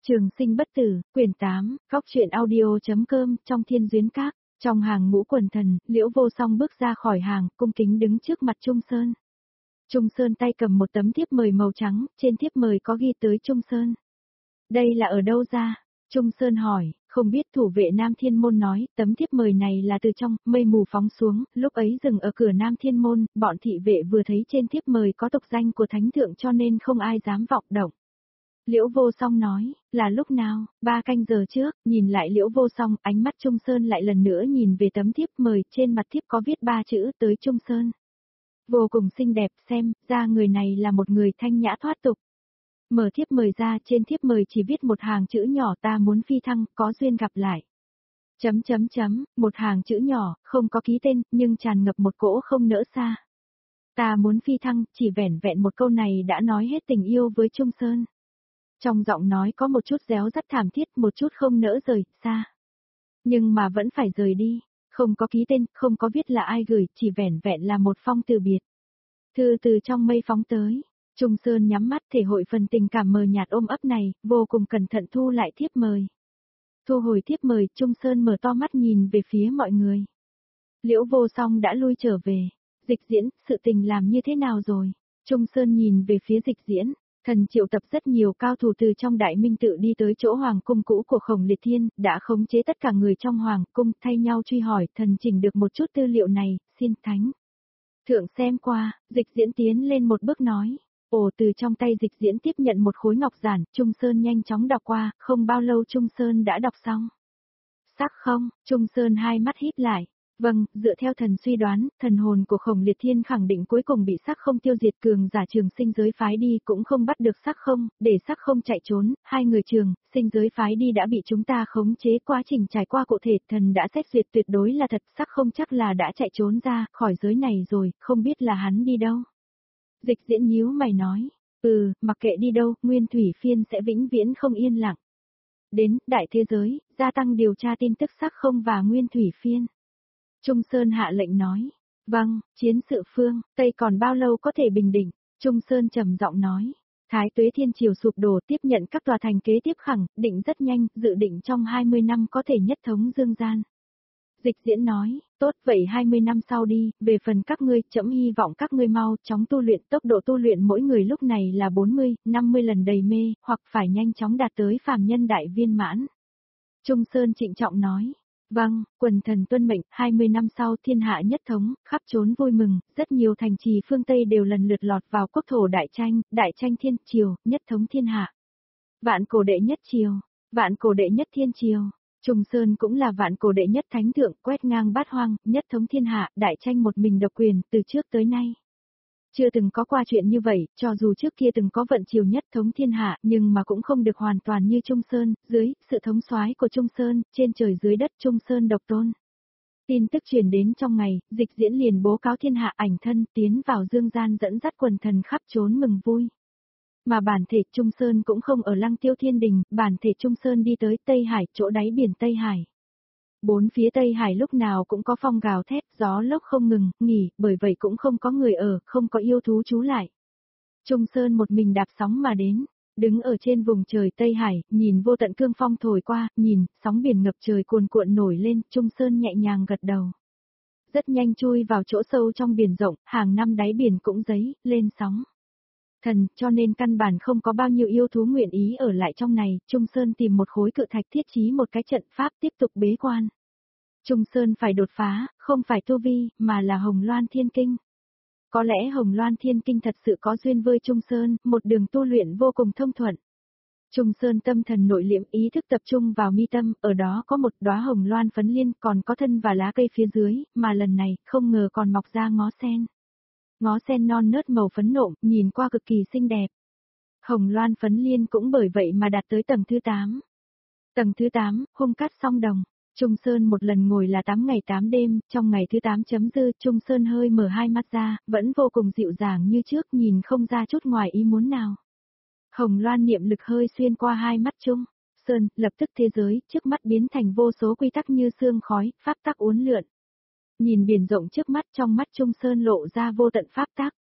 Trường sinh bất tử, quyển 8, góc truyện audio.com, trong thiên duyến các, trong hàng ngũ quần thần, Liễu Vô Song bước ra khỏi hàng, cung kính đứng trước mặt Trung Sơn. Trung Sơn tay cầm một tấm thiếp mời màu trắng, trên thiếp mời có ghi tới Trung Sơn. Đây là ở đâu ra? Trung Sơn hỏi, không biết. Thủ vệ Nam Thiên Môn nói, tấm thiếp mời này là từ trong mây mù phóng xuống, lúc ấy dừng ở cửa Nam Thiên Môn, bọn thị vệ vừa thấy trên thiếp mời có tục danh của thánh thượng cho nên không ai dám vọng động. Liễu Vô Song nói, là lúc nào? 3 canh giờ trước. Nhìn lại Liễu Vô Song, ánh mắt Trung Sơn lại lần nữa nhìn về tấm thiếp mời, trên mặt thiếp có viết 3 chữ tới Trung Sơn. Vô cùng xinh đẹp, xem ra người này là một người thanh nhã thoát tục. Mở thiếp mời ra, trên thiếp mời chỉ viết một hàng chữ nhỏ, ta muốn phi thăng, có duyên gặp lại. Một hàng chữ nhỏ, không có ký tên, nhưng tràn ngập một cỗ không nỡ xa. Ta muốn phi thăng, chỉ vẻn vẹn một câu này đã nói hết tình yêu với Trung Sơn. Trong giọng nói có một chút réo rắt thảm thiết, một chút không nỡ rời xa. Nhưng mà vẫn phải rời đi, không có ký tên, không có viết là ai gửi, chỉ vẻn vẹn là một phong từ biệt. Thư từ trong mây phóng tới, Trung Sơn nhắm mắt thể hội phần tình cảm mờ nhạt ôm ấp này, vô cùng cẩn thận thu lại thiếp mời. Thu hồi thiếp mời, Trung Sơn mở to mắt nhìn về phía mọi người. Liễu Vô Song đã lui trở về. Dịch Diễn, sự tình làm như thế nào rồi? Trung Sơn nhìn về phía Dịch Diễn. Thần triệu tập rất nhiều cao thủ từ trong Đại Minh Tự đi tới chỗ hoàng cung cũ của Khổng Liệt Thiên, đã khống chế tất cả người trong hoàng cung, thay nhau truy hỏi, thần chỉnh được một chút tư liệu này, xin thánh thượng xem qua. Dịch Diễn tiến lên một bước nói. Ồ, từ trong tay Dịch Diễn tiếp nhận một khối ngọc giản, Trung Sơn nhanh chóng đọc qua, không bao lâu Trung Sơn đã đọc xong. Sắc không? Trung Sơn hai mắt híp lại. Vâng, dựa theo thần suy đoán, thần hồn của Khổng Liệt Thiên khẳng định cuối cùng bị sắc không tiêu diệt, cường giả Trường Sinh giới phái đi cũng không bắt được sắc không, để sắc không chạy trốn, hai người Trường Sinh giới phái đi đã bị chúng ta khống chế, quá trình trải qua cụ thể thần đã xét duyệt tuyệt đối là thật, sắc không chắc là đã chạy trốn ra khỏi giới này rồi, không biết là hắn đi đâu. Dịch Diễn nhíu mày nói, mặc kệ đi đâu, Nguyên Thủy Phiên sẽ vĩnh viễn không yên lặng. Đến, đại thế giới, gia tăng điều tra tin tức sắc không và Nguyên Thủy Phiên. Trung Sơn hạ lệnh nói, vâng, chiến sự phương Tây còn bao lâu có thể bình định? Trung Sơn trầm giọng nói, Thái Tuế Thiên Triều sụp đổ, tiếp nhận các tòa thành kế tiếp khẳng định rất nhanh, dự định trong 20 năm có thể nhất thống dương gian. Dịch Diễn nói, tốt vậy 20 năm sau đi, về phần các ngươi, trẫm hy vọng các ngươi mau chóng tu luyện, tốc độ tu luyện mỗi người lúc này là 40, 50 lần đầy mê, hoặc phải nhanh chóng đạt tới phàm nhân đại viên mãn. Trung Sơn trịnh trọng nói, vâng, quần thần tuân mệnh, 20 năm sau thiên hạ nhất thống, khắp trốn vui mừng, rất nhiều thành trì phương Tây đều lần lượt lọt vào quốc thổ đại tranh thiên triều, nhất thống thiên hạ. Vạn cổ đệ nhất triều, vạn cổ đệ nhất thiên triều. Trung Sơn cũng là vạn cổ đệ nhất thánh thượng, quét ngang bát hoang, nhất thống thiên hạ, đại tranh một mình độc quyền, từ trước tới nay. Chưa từng có qua chuyện như vậy, cho dù trước kia từng có vận triều nhất thống thiên hạ, nhưng mà cũng không được hoàn toàn như Trung Sơn, dưới sự thống soái của Trung Sơn, trên trời dưới đất Trung Sơn độc tôn. Tin tức truyền đến trong ngày, Dịch Diễn liền bố cáo thiên hạ ảnh thân tiến vào dương gian dẫn dắt quần thần khắp trốn mừng vui. Mà bản thể Trung Sơn cũng không ở Lăng Tiêu Thiên Đình, bản thể Trung Sơn đi tới Tây Hải, chỗ đáy biển Tây Hải. Bốn phía Tây Hải lúc nào cũng có phong gào thét, gió lốc không ngừng nghỉ, bởi vậy cũng không có người ở, không có yêu thú trú lại. Trung Sơn một mình đạp sóng mà đến, đứng ở trên vùng trời Tây Hải, nhìn vô tận cương phong thổi qua, nhìn, sóng biển ngập trời cuồn cuộn nổi lên, Trung Sơn nhẹ nhàng gật đầu. Rất nhanh chui vào chỗ sâu trong biển rộng, hàng năm đáy biển cũng dấy lên sóng. Thần, cho nên căn bản không có bao nhiêu yêu thú nguyện ý ở lại trong này, Trung Sơn tìm một khối cự thạch thiết trí một cái trận pháp tiếp tục bế quan. Trung Sơn phải đột phá, không phải tu vi, mà là Hồng Loan Thiên Kinh. Có lẽ Hồng Loan Thiên Kinh thật sự có duyên với Trung Sơn, một đường tu luyện vô cùng thông thuận. Trung Sơn tâm thần nội liễm, ý thức tập trung vào mi tâm, ở đó có một đóa hồng loan phấn liên, còn có thân và lá cây phía dưới, mà lần này, không ngờ còn mọc ra ngó sen. Ngó sen non nớt màu phấn nộm, nhìn qua cực kỳ xinh đẹp. Hồng loan phấn liên cũng bởi vậy mà đạt tới tầng thứ 8. Tầng thứ 8, hung cát song đồng. Trung Sơn một lần ngồi là 8 ngày 8 đêm, trong ngày thứ 8 chấm dư, Trung Sơn hơi mở hai mắt ra, vẫn vô cùng dịu dàng như trước, nhìn không ra chút ngoài ý muốn nào. Hồng loan niệm lực hơi xuyên qua hai mắt Trung Sơn, lập tức thế giới trước mắt biến thành vô số quy tắc như sương khói, pháp tắc uốn lượn. Nhìn biển rộng trước mắt, trong mắt Trung Sơn lộ ra vô tận pháp tắc.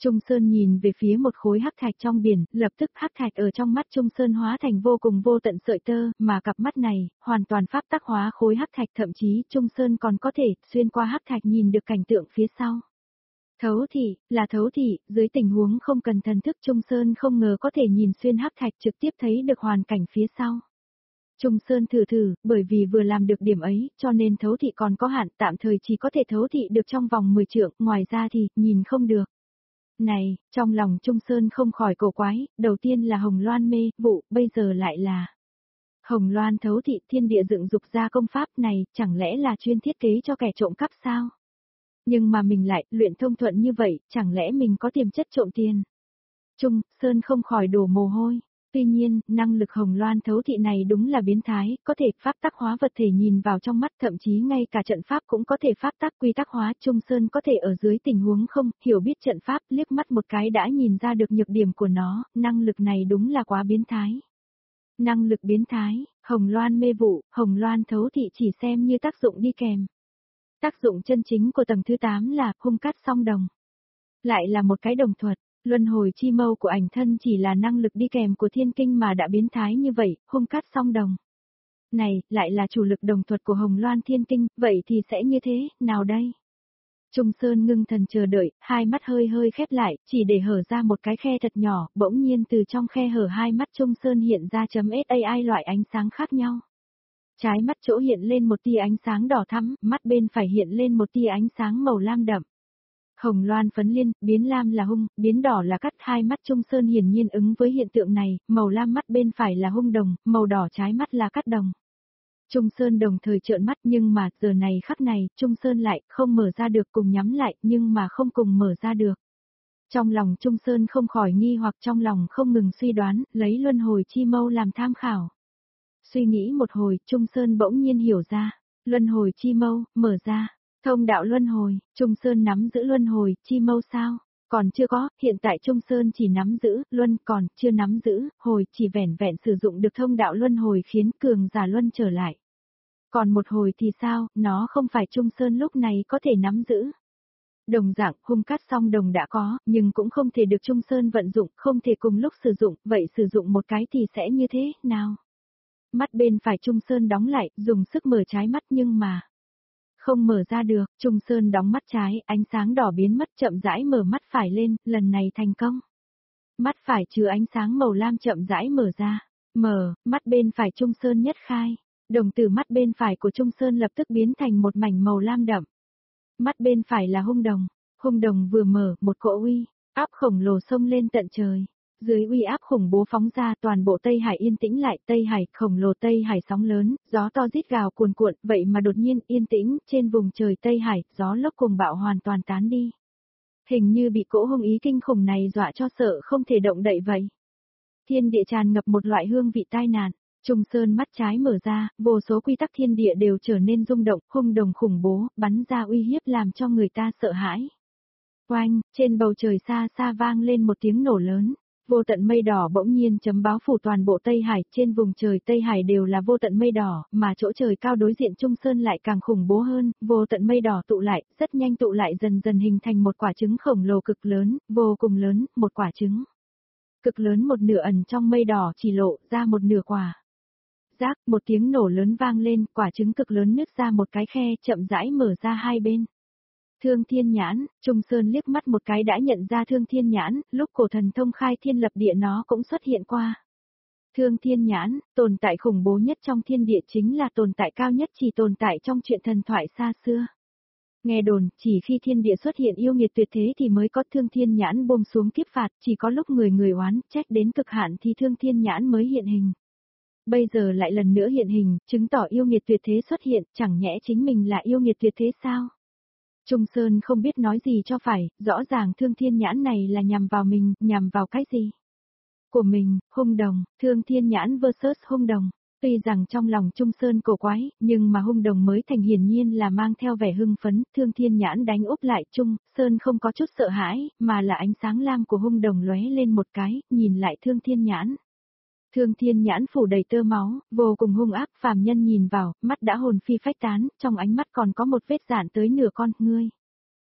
Trung Sơn nhìn về phía một khối hắc thạch trong biển, lập tức hắc thạch ở trong mắt Trung Sơn hóa thành vô cùng vô tận sợi tơ, mà cặp mắt này, hoàn toàn pháp tắc hóa khối hắc thạch, thậm chí Trung Sơn còn có thể xuyên qua hắc thạch nhìn được cảnh tượng phía sau. Thấu thị, là thấu thị, dưới tình huống không cần thần thức Trung Sơn không ngờ có thể nhìn xuyên hắc thạch trực tiếp thấy được hoàn cảnh phía sau. Trung Sơn thử, bởi vì vừa làm được điểm ấy, cho nên thấu thị còn có hạn, tạm thời chỉ có thể thấu thị được trong vòng 10 trượng, ngoài ra thì, nhìn không được. Này, trong lòng Trung Sơn không khỏi cổ quái, đầu tiên là Hồng Loan mê, vụ, bây giờ lại là Hồng Loan thấu thị thiên địa dựng dục ra công pháp này, chẳng lẽ là chuyên thiết kế cho kẻ trộm cắp sao? Nhưng mà mình lại, luyện thông thuận như vậy, chẳng lẽ mình có tiềm chất trộm tiền? Trung Sơn không khỏi đổ mồ hôi. Tuy nhiên, năng lực Hồng Loan thấu thị này đúng là biến thái, có thể pháp tắc hóa vật thể nhìn vào trong mắt, thậm chí ngay cả trận pháp cũng có thể pháp tắc quy tắc hóa. Trung Sơn có thể ở dưới tình huống không hiểu biết trận pháp, liếc mắt một cái đã nhìn ra được nhược điểm của nó, năng lực này đúng là quá biến thái. Năng lực biến thái, Hồng Loan mê vụ, Hồng Loan thấu thị chỉ xem như tác dụng đi kèm. Tác dụng chân chính của tầng thứ 8 là hung cát song đồng. Lại là một cái đồng thuật. Luân hồi chi mâu của ảnh thân chỉ là năng lực đi kèm của thiên kinh mà đã biến thái như vậy, hung cát song đồng. Này, lại là chủ lực đồng thuật của Hồng Loan thiên kinh, vậy thì sẽ như thế, nào đây? Trung Sơn ngưng thần chờ đợi, hai mắt hơi hơi khép lại, chỉ để hở ra một cái khe thật nhỏ, bỗng nhiên từ trong khe hở hai mắt Trung Sơn hiện ra .SAI loại ánh sáng khác nhau. Trái mắt chỗ hiện lên một tia ánh sáng đỏ thắm, mắt bên phải hiện lên một tia ánh sáng màu lam đậm. Hồng Loan phấn liên, biến lam là hung, biến đỏ là cắt, hai mắt Trung Sơn hiển nhiên ứng với hiện tượng này, màu lam mắt bên phải là hung đồng, màu đỏ trái mắt là cắt đồng. Trung Sơn đồng thời trợn mắt nhưng mà giờ này khắc này, Trung Sơn lại không mở ra được, cùng nhắm lại nhưng mà không cùng mở ra được. Trong lòng Trung Sơn không khỏi nghi hoặc, trong lòng không ngừng suy đoán, lấy luân hồi chi mâu làm tham khảo. Suy nghĩ một hồi, Trung Sơn bỗng nhiên hiểu ra, luân hồi chi mâu, mở ra. Thông đạo luân hồi, Trung Sơn nắm giữ luân hồi, chi mâu sao? Còn chưa có, hiện tại Trung Sơn chỉ nắm giữ, luân còn chưa nắm giữ, hồi chỉ vẻn vẹn sử dụng được thông đạo luân hồi khiến cường giả luân trở lại. Còn một hồi thì sao, nó không phải Trung Sơn lúc này có thể nắm giữ. Đồng dạng, hung cát song đồng đã có, nhưng cũng không thể được Trung Sơn vận dụng, không thể cùng lúc sử dụng, vậy sử dụng một cái thì sẽ như thế, nào? Mắt bên phải Trung Sơn đóng lại, dùng sức mở trái mắt nhưng mà không mở ra được, Trung Sơn đóng mắt trái, ánh sáng đỏ biến mất, chậm rãi mở mắt phải lên, lần này thành công. Mắt phải chứa ánh sáng màu lam chậm rãi mở ra. Mở, mắt bên phải Trung Sơn nhất khai. Đồng tử mắt bên phải của Trung Sơn lập tức biến thành một mảnh màu lam đậm. Mắt bên phải là hung đồng vừa mở, một cỗ uy áp khổng lồ xông lên tận trời. Dưới uy áp khủng bố phóng ra, toàn bộ Tây Hải yên tĩnh lại, Tây Hải, khổng lồ Tây Hải sóng lớn, gió to rít gào cuồn cuộn, vậy mà đột nhiên yên tĩnh, trên vùng trời Tây Hải, gió lốc cuồng bạo hoàn toàn tán đi. Hình như bị cỗ hung ý kinh khủng này dọa cho sợ không thể động đậy vậy. Thiên địa tràn ngập một loại hương vị tai nạn. Trung Sơn mắt trái mở ra, vô số quy tắc thiên địa đều trở nên rung động, hung đồng khủng bố, bắn ra uy hiếp làm cho người ta sợ hãi. Oanh, trên bầu trời xa xa vang lên một tiếng nổ lớn. Vô tận mây đỏ bỗng nhiên chấm báo phủ toàn bộ Tây Hải, trên vùng trời Tây Hải đều là vô tận mây đỏ, mà chỗ trời cao đối diện Trung Sơn lại càng khủng bố hơn, vô tận mây đỏ tụ lại, rất nhanh tụ lại dần dần hình thành một quả trứng khổng lồ cực lớn, vô cùng lớn, một quả trứng. Cực lớn một nửa ẩn trong mây đỏ chỉ lộ ra một nửa quả. Rác, một tiếng nổ lớn vang lên, quả trứng cực lớn nứt ra một cái khe, chậm rãi mở ra hai bên. Thương Thiên Nhãn, Trung Sơn liếc mắt một cái đã nhận ra Thương Thiên Nhãn, lúc cổ thần thông khai thiên lập địa nó cũng xuất hiện qua. Thương Thiên Nhãn, tồn tại khủng bố nhất trong thiên địa chính là tồn tại cao nhất chỉ tồn tại trong truyện thần thoại xa xưa. Nghe đồn, chỉ khi thiên địa xuất hiện yêu nghiệt tuyệt thế thì mới có Thương Thiên Nhãn buông xuống kiếp phạt, chỉ có lúc người oán trách đến cực hạn thì Thương Thiên Nhãn mới hiện hình. Bây giờ lại lần nữa hiện hình, chứng tỏ yêu nghiệt tuyệt thế xuất hiện, chẳng nhẽ chính mình là yêu nghiệt tuyệt thế sao? Trung Sơn không biết nói gì cho phải, rõ ràng Thương Thiên Nhãn này là nhằm vào mình, nhằm vào cái gì? Của mình, hung đồng, Thương Thiên Nhãn vs hung đồng. Tuy rằng trong lòng Trung Sơn cổ quái, nhưng mà hung đồng mới thành hiển nhiên là mang theo vẻ hưng phấn, Thương Thiên Nhãn đánh úp lại Trung Sơn không có chút sợ hãi, mà là ánh sáng lam của hung đồng lóe lên một cái, nhìn lại Thương Thiên Nhãn. Thương Thiên Nhãn phủ đầy tơ máu, vô cùng hung ác, phàm nhân nhìn vào, mắt đã hồn phi phách tán, trong ánh mắt còn có một vết dạn tới nửa con, ngươi.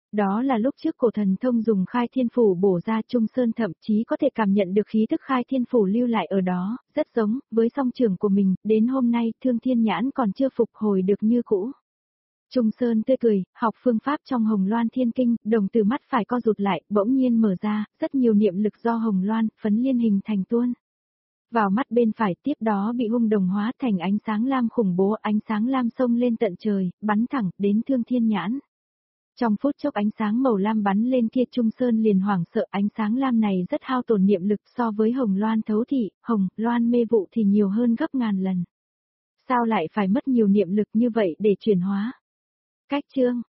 Đó là lúc trước cổ thần thông dùng khai thiên phủ bổ ra Trung Sơn thậm chí có thể cảm nhận được khí tức khai thiên phủ lưu lại ở đó, rất giống với song trưởng của mình, đến hôm nay Thương Thiên Nhãn còn chưa phục hồi được như cũ. Trung Sơn tươi cười, học phương pháp trong Hồng Loan Thiên Kinh, đồng tử mắt phải co rụt lại, bỗng nhiên mở ra, rất nhiều niệm lực do Hồng Loan, phấn liên hình thành tuôn. Vào mắt bên phải tiếp đó bị hung đồng hóa thành ánh sáng lam khủng bố, ánh sáng lam xông lên tận trời, bắn thẳng đến Thương Thiên Nhãn. Trong phút chốc ánh sáng màu lam bắn lên kia Trung Sơn liền hoảng sợ, ánh sáng lam này rất hao tổn niệm lực so với Hồng Loan thấu thị, Hồng Loan mê vụ thì nhiều hơn gấp ngàn lần. Sao lại phải mất nhiều niệm lực như vậy để chuyển hóa? Cách chương